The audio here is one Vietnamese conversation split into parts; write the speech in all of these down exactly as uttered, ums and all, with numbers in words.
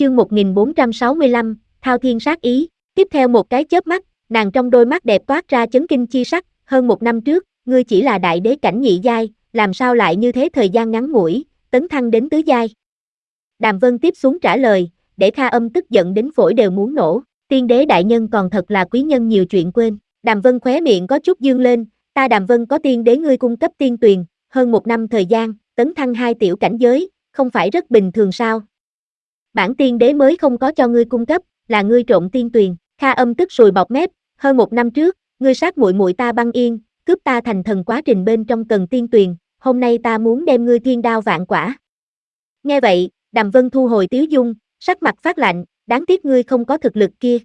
chương một nghìn bốn trăm sáu mươi lăm, thao thiên sát ý. Tiếp theo một cái chớp mắt, nàng trong đôi mắt đẹp toát ra chấn kinh chi sắc, hơn một năm trước, ngươi chỉ là đại đế cảnh nhị giai, làm sao lại như thế thời gian ngắn ngủi, tấn thăng đến tứ giai. Đàm Vân tiếp xuống trả lời, để Kha Âm tức giận đến phổi đều muốn nổ, tiên đế đại nhân còn thật là quý nhân nhiều chuyện quên. Đàm Vân khóe miệng có chút dương lên, ta Đàm Vân có tiên đế ngươi cung cấp tiên tuyền, hơn một năm thời gian, tấn thăng hai tiểu cảnh giới, không phải rất bình thường sao? Bản tiên đế mới không có cho ngươi cung cấp, là ngươi trộn tiên tuyền. Kha Âm tức sùi bọt mép, hơn một năm trước, ngươi sát muội muội ta Băng Yên, cướp ta thành thần quá trình bên trong cần tiên tuyền, hôm nay ta muốn đem ngươi thiên đao vạn quả. Nghe vậy, Đàm Vân thu hồi tiếu dung, sắc mặt phát lạnh, đáng tiếc ngươi không có thực lực kia.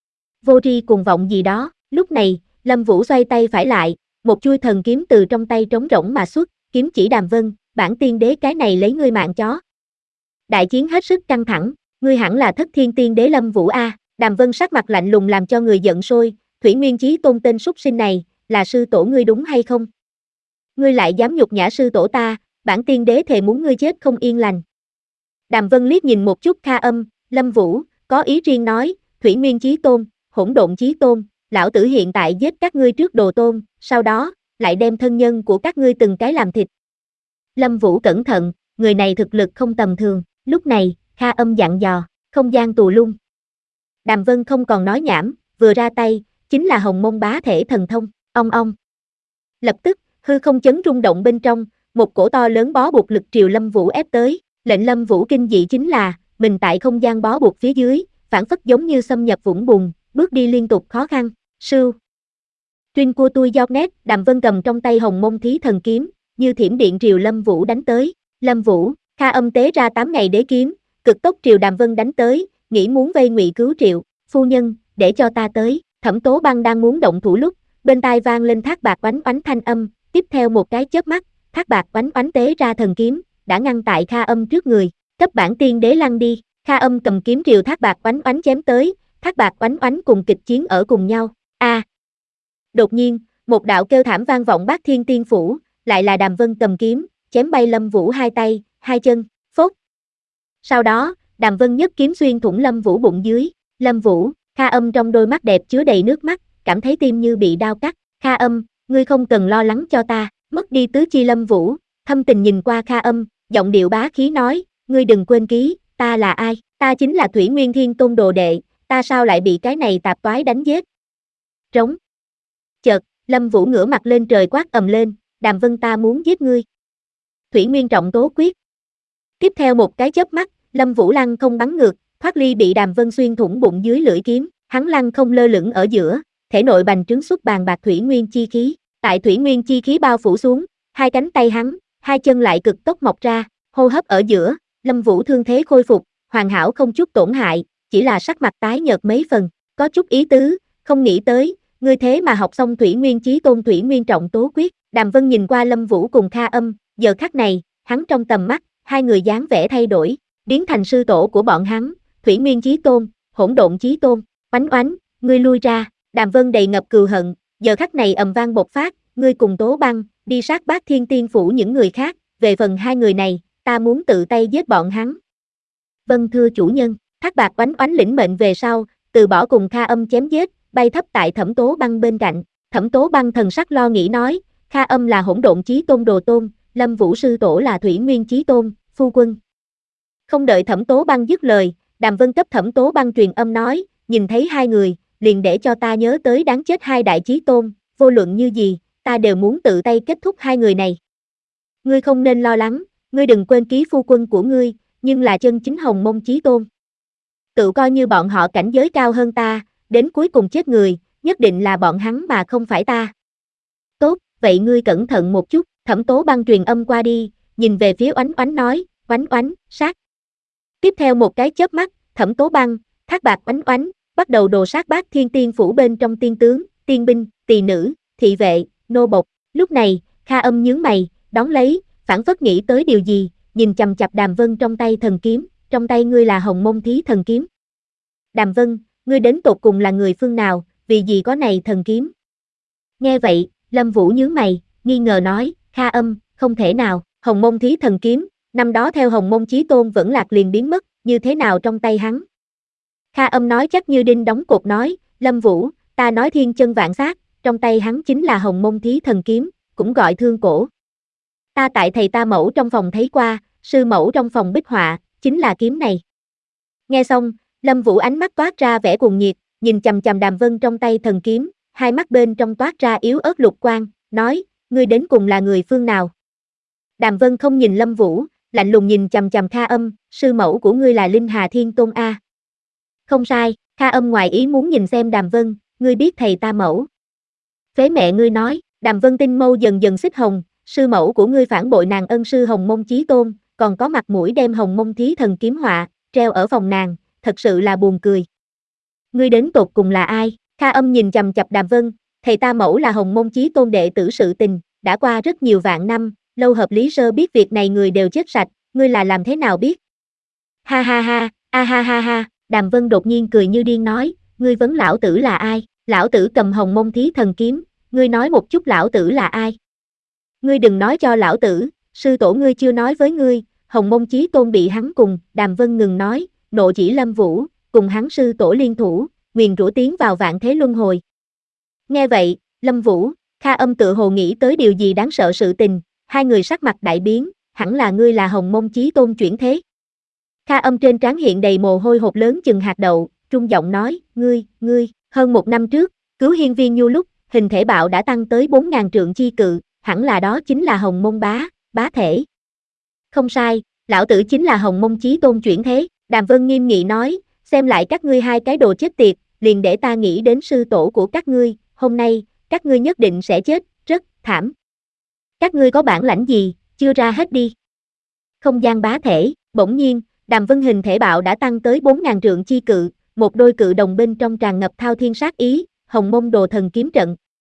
Vô tri cuồng vọng gì đó, lúc này, Lâm Vũ xoay tay phải lại, một chuôi thần kiếm từ trong tay trống rỗng mà xuất, kiếm chỉ Đàm Vân, bản tiên đế cái này lấy ngươi mạng chó. Đại chiến hết sức căng thẳng, ngươi hẳn là thất thiên tiên đế Lâm Vũ a. Đàm Vân sắc mặt lạnh lùng làm cho người giận sôi, Thủy Nguyên Chí Tôn tên súc sinh này, là sư tổ ngươi đúng hay không? Ngươi lại dám nhục nhã sư tổ ta, bản tiên đế thề muốn ngươi chết không yên lành. Đàm Vân liếc nhìn một chút Kha Âm, Lâm Vũ, có ý riêng nói, Thủy Nguyên Chí Tôn, Hỗn Độn Chí Tôn, lão tử hiện tại giết các ngươi trước đồ tôn, sau đó, lại đem thân nhân của các ngươi từng cái làm thịt. Lâm Vũ cẩn thận, người này thực lực không tầm thường, lúc này, Kha Âm dặn dò, không gian tù lung. Đàm Vân không còn nói nhảm, vừa ra tay, chính là Hồng Mông Bá Thể Thần Thông, ong ong. Lập tức, hư không chấn rung động bên trong, một cổ to lớn bó buộc lực triều Lâm Vũ ép tới, lệnh Lâm Vũ kinh dị chính là, mình tại không gian bó buộc phía dưới, phản phất giống như xâm nhập vũng bùn, bước đi liên tục khó khăn, sưu. Tuyên cua tui giọt nét, Đàm Vân cầm trong tay Hồng Mông Thí Thần Kiếm, như thiểm điện triều Lâm Vũ đánh tới, Lâm Vũ, Kha Âm tế ra tám ngày đế kiếm, cực tốc triều Đàm Vân đánh tới, nghĩ muốn vây ngụy cứu triệu, phu nhân, để cho ta tới. Thẩm Tố Băng đang muốn động thủ lúc, bên tai vang lên Thác Bạc oánh oánh thanh âm, tiếp theo một cái chớp mắt, Thác Bạc oánh oánh tế ra thần kiếm, đã ngăn tại Kha Âm trước người, cấp bản tiên đế lăn đi. Kha Âm cầm kiếm triều Thác Bạc oánh oánh chém tới, Thác Bạc oánh oánh cùng kịch chiến ở cùng nhau. A! À. Đột nhiên, một đạo kêu thảm vang vọng Bát Thiên Tiên phủ, lại là Đàm Vân cầm kiếm, chém bay Lâm Vũ hai tay, hai chân, phốt. Sau đó, Đàm Vân nhất kiếm xuyên thủng Lâm Vũ bụng dưới, Lâm Vũ, Kha Âm trong đôi mắt đẹp chứa đầy nước mắt, cảm thấy tim như bị đao cắt, Kha Âm, ngươi không cần lo lắng cho ta, mất đi tứ chi Lâm Vũ, thâm tình nhìn qua Kha Âm, giọng điệu bá khí nói, ngươi đừng quên ký, ta là ai, ta chính là Thủy Nguyên Thiên Tôn đồ đệ, ta sao lại bị cái này tạp toái đánh giết. Trống. Chợt, Lâm Vũ ngửa mặt lên trời quát ầm lên, Đàm Vân ta muốn giết ngươi. Thủy Nguyên trọng tố quyết. Tiếp theo một cái chớp mắt, Lâm Vũ lăng không bắn ngược, thoát ly bị Đàm Vân xuyên thủng bụng dưới lưỡi kiếm, hắn lăng không lơ lửng ở giữa, thể nội bành trướng xuất bàn bạc thủy nguyên chi khí, tại thủy nguyên chi khí bao phủ xuống, hai cánh tay hắn, hai chân lại cực tốc mọc ra, hô hấp ở giữa, Lâm Vũ thương thế khôi phục, hoàn hảo không chút tổn hại, chỉ là sắc mặt tái nhợt mấy phần, có chút ý tứ, không nghĩ tới, ngươi thế mà học xong Thủy Nguyên Chí Tôn Thủy Nguyên trọng tố quyết. Đàm Vân nhìn qua Lâm Vũ cùng Kha Âm, giờ khắc này, hắn trong tầm mắt, hai người dáng vẻ thay đổi, biến thành sư tổ của bọn hắn, Thủy Nguyên Chí Tôn, Hỗn Độn Chí Tôn, oánh oánh, ngươi lui ra. Đàm Vân đầy ngập cừu hận, giờ khắc này ầm vang bộc phát, ngươi cùng Tố Băng, đi sát Bát Thiên Tiên phủ những người khác, về phần hai người này, ta muốn tự tay giết bọn hắn. Vâng thưa chủ nhân, Thác Bạc oánh oánh lĩnh mệnh về sau, từ bỏ cùng Kha Âm chém giết, bay thấp tại Thẩm Tố Băng bên cạnh, Thẩm Tố Băng thần sắc lo nghĩ nói, Kha Âm là Hỗn Độn Chí Tôn đồ tôn, Lâm Vũ sư tổ là Thủy Nguyên Chí Tôn, phu quân. Không đợi Thẩm Tố Băng dứt lời, Đàm Vân cấp Thẩm Tố Băng truyền âm nói, nhìn thấy hai người, liền để cho ta nhớ tới đáng chết hai đại chí tôn, vô luận như gì, ta đều muốn tự tay kết thúc hai người này. Ngươi không nên lo lắng, ngươi đừng quên ký phu quân của ngươi, nhưng là chân chính Hồng Mông Chí Tôn. Tự coi như bọn họ cảnh giới cao hơn ta, đến cuối cùng chết người, nhất định là bọn hắn mà không phải ta. Tốt, vậy ngươi cẩn thận một chút, Thẩm Tố Băng truyền âm qua đi, nhìn về phía oánh oánh nói, oánh oánh, sát. Tiếp theo một cái chớp mắt, Thẩm Tố Băng, Thác Bạc oánh oánh, bắt đầu đồ sát Bát Thiên Tiên phủ bên trong tiên tướng, tiên binh, tỳ nữ, thị vệ, nô bộc. Lúc này, Kha Âm nhướng mày, đón lấy, phảng phất nghĩ tới điều gì, nhìn chằm chằm Đàm Vân trong tay thần kiếm, trong tay ngươi là Hồng Mông Thí thần kiếm. Đàm Vân, ngươi đến tột cùng là người phương nào, vì gì có này thần kiếm? Nghe vậy, Lâm Vũ nhướng mày, nghi ngờ nói, Kha Âm, không thể nào, Hồng Mông Thí thần kiếm, năm đó theo Hồng Mông Chí Tôn vẫn lạc liền biến mất, như thế nào trong tay hắn? Kha Âm nói chắc như đinh đóng cột nói, Lâm Vũ, ta nói thiên chân vạn sát, trong tay hắn chính là Hồng Mông Thí Thần Kiếm, cũng gọi thương cổ. Ta tại thầy ta mẫu trong phòng thấy qua, sư mẫu trong phòng bích họa, chính là kiếm này. Nghe xong, Lâm Vũ ánh mắt toát ra vẻ cuồng nhiệt, nhìn chằm chằm Đàm Vân trong tay thần kiếm, hai mắt bên trong toát ra yếu ớt lục quang, nói, ngươi đến cùng là người phương nào? Đàm Vân không nhìn Lâm Vũ, lạnh lùng nhìn chằm chằm Kha Âm, sư mẫu của ngươi là Linh Hà Thiên Tôn A. Không sai, Kha Âm ngoài ý muốn nhìn xem Đàm Vân, ngươi biết thầy ta mẫu. Phế mẹ ngươi nói, Đàm Vân tinh mâu dần dần xích hồng, sư mẫu của ngươi phản bội nàng ân sư Hồng Mông Chí Tôn, còn có mặt mũi đem Hồng Mông Thí Thần Kiếm họa, treo ở phòng nàng, thật sự là buồn cười. Ngươi đến tột cùng là ai? Kha Âm nhìn chằm chằm Đàm Vân, thầy ta mẫu là Hồng Mông Chí Tôn đệ tử sự tình, đã qua rất nhiều vạn năm, lâu hợp lý sơ biết việc này người đều chết sạch, ngươi là làm thế nào biết? Ha ha ha, a ha ha ha, Đàm Vân đột nhiên cười như điên nói, ngươi vấn lão tử là ai? Lão tử cầm Hồng Mông Thí Thần Kiếm, ngươi nói một chút lão tử là ai? Ngươi đừng nói cho lão tử, sư tổ ngươi chưa nói với ngươi, Hồng Mông Chí Tôn bị hắn cùng, Đàm Vân ngừng nói, nộ chỉ Lâm Vũ, cùng hắn sư tổ liên thủ, nguyền rủa tiến vào vạn thế luân hồi. Nghe vậy, Lâm Vũ, Kha Âm tự hồ nghĩ tới điều gì đáng sợ sự tình, hai người sắc mặt đại biến, hẳn là ngươi là Hồng Mông Chí Tôn chuyển thế. Kha Âm trên trán hiện đầy mồ hôi hột lớn chừng hạt đậu, trung giọng nói, ngươi, ngươi, hơn một năm trước, cứu hiên viên nhu lúc, hình thể bạo đã tăng tới bốn ngàn trượng chi cự, hẳn là đó chính là Hồng Mông bá, bá thể. Không sai, lão tử chính là Hồng Mông Chí Tôn chuyển thế, Đàm Vân nghiêm nghị nói, xem lại các ngươi hai cái đồ chết tiệt, liền để ta nghĩ đến sư tổ của các ngươi, hôm nay, các ngươi nhất định sẽ chết, rất thảm. Các ngươi có bản lãnh gì, chưa ra hết đi. Không gian bá thể, bỗng nhiên, Đàm Vân hình thể bạo đã tăng tới bốn ngàn trượng chi cự, một đôi cự đồng bên trong tràn ngập thao thiên sát ý, Hồng Mông Đồ Thần Kiếm Trận,